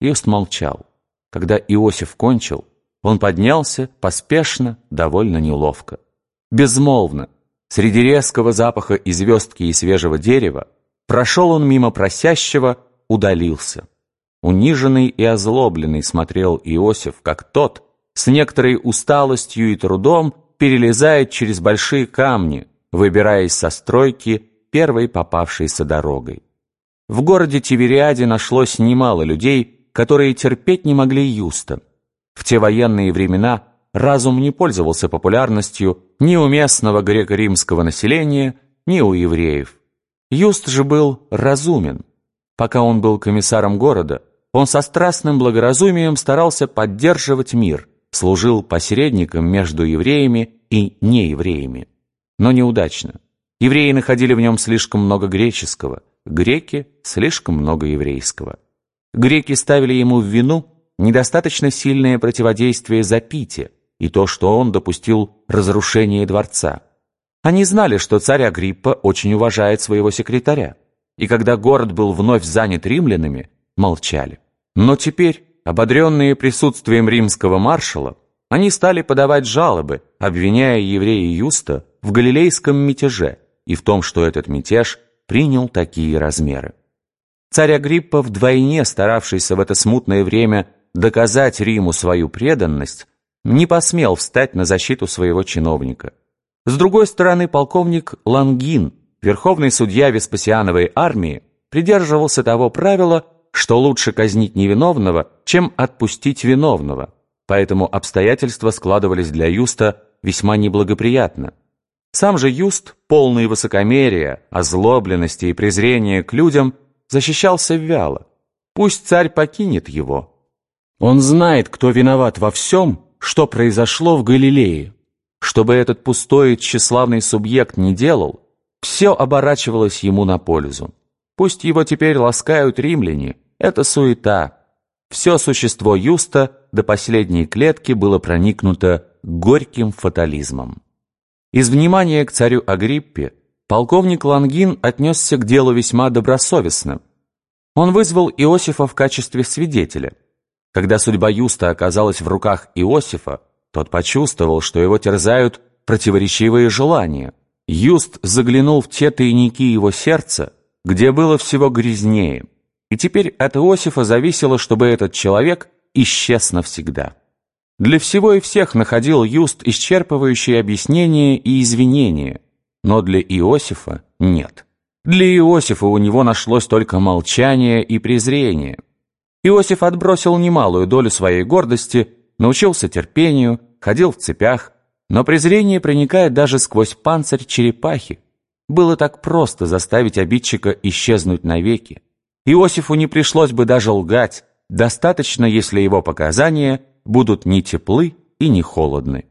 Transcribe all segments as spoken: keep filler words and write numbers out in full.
Юст молчал. Когда Иосиф кончил, он поднялся, поспешно, довольно неловко. Безмолвно, среди резкого запаха и звездки и свежего дерева, прошел он мимо просящего, удалился. Униженный и озлобленный смотрел Иосиф, как тот, с некоторой усталостью и трудом, перелезает через большие камни, выбираясь со стройки первой попавшейся дорогой. В городе Тивериаде нашлось немало людей, которые терпеть не могли Юста. В те военные времена разум не пользовался популярностью ни у местного греко-римского населения, ни у евреев. Юст же был разумен. Пока он был комиссаром города, он со страстным благоразумием старался поддерживать мир, служил посредником между евреями и неевреями. Но неудачно. Евреи находили в нем слишком много греческого, греки – слишком много еврейского. Греки ставили ему в вину недостаточно сильное противодействие Запите и то, что он допустил разрушение дворца. Они знали, что царь Агриппа очень уважает своего секретаря, и когда город был вновь занят римлянами, молчали. Но теперь, ободренные присутствием римского маршала, они стали подавать жалобы, обвиняя еврея Юста в галилейском мятеже и в том, что этот мятеж принял такие размеры. Царь Агриппа, вдвойне старавшийся в это смутное время доказать Риму свою преданность, не посмел встать на защиту своего чиновника. С другой стороны, полковник Лонгин, верховный судья Веспасиановой армии, придерживался того правила, что лучше казнить невиновного, чем отпустить виновного, поэтому обстоятельства складывались для Юста весьма неблагоприятно. Сам же Юст, полный высокомерия, озлобленности и презрения к людям, защищался вяло. Пусть царь покинет его. Он знает, кто виноват во всем, что произошло в Галилее. Что бы этот пустой и тщеславный субъект не делал, все оборачивалось ему на пользу. Пусть его теперь ласкают римляне, это суета. Все существо Юста до последней клетки было проникнуто горьким фатализмом. Из внимания к царю Агриппе полковник Лонгин отнесся к делу весьма добросовестно. Он вызвал Иосифа в качестве свидетеля. Когда судьба Юста оказалась в руках Иосифа, тот почувствовал, что его терзают противоречивые желания. Юст заглянул в те тайники его сердца, где было всего грязнее, и теперь от Иосифа зависело, чтобы этот человек исчез навсегда. Для всего и всех находил Юст исчерпывающие объяснения и извинения, но для Иосифа нет. Для Иосифа у него нашлось только молчание и презрение. Иосиф отбросил немалую долю своей гордости, научился терпению, ходил в цепях, но презрение проникает даже сквозь панцирь черепахи. Было так просто заставить обидчика исчезнуть навеки. Иосифу не пришлось бы даже лгать, достаточно, если его показания будут не теплы и не холодны.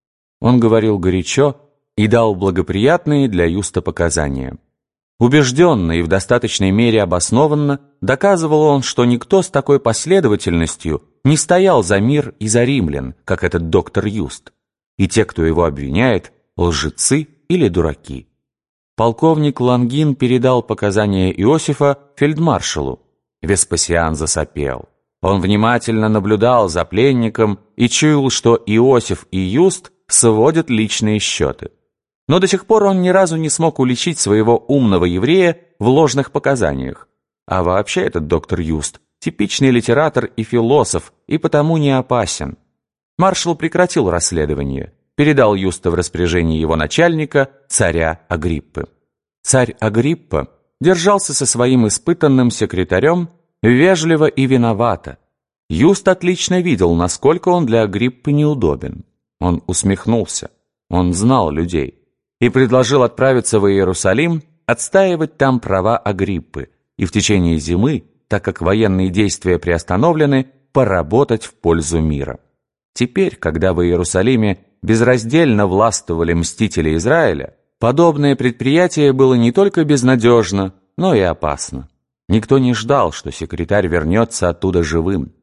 Он говорил горячо и дал благоприятные для Юста показания. Убежденно и в достаточной мере обоснованно доказывал он, что никто с такой последовательностью не стоял за мир и за римлян, как этот доктор Юст, и те, кто его обвиняет, лжецы или дураки. Полковник Лонгин передал показания Иосифа фельдмаршалу. Веспасиан засопел. Он внимательно наблюдал за пленником и чуял, что Иосиф и Юст сводят личные счеты. Но до сих пор он ни разу не смог уличить своего умного еврея в ложных показаниях. А вообще этот доктор Юст – типичный литератор и философ, и потому не опасен. Маршал прекратил расследование, передал Юста в распоряжение его начальника, царя Агриппы. Царь Агриппа держался со своим испытанным секретарем вежливо и виновато. Юст отлично видел, насколько он для Агриппы неудобен. Он усмехнулся, он знал людей, и предложил отправиться в Иерусалим, отстаивать там права Агриппы, и в течение зимы, так как военные действия приостановлены, поработать в пользу мира. Теперь, когда в Иерусалиме безраздельно властвовали мстители Израиля, подобное предприятие было не только безнадежно, но и опасно. Никто не ждал, что секретарь вернется оттуда живым.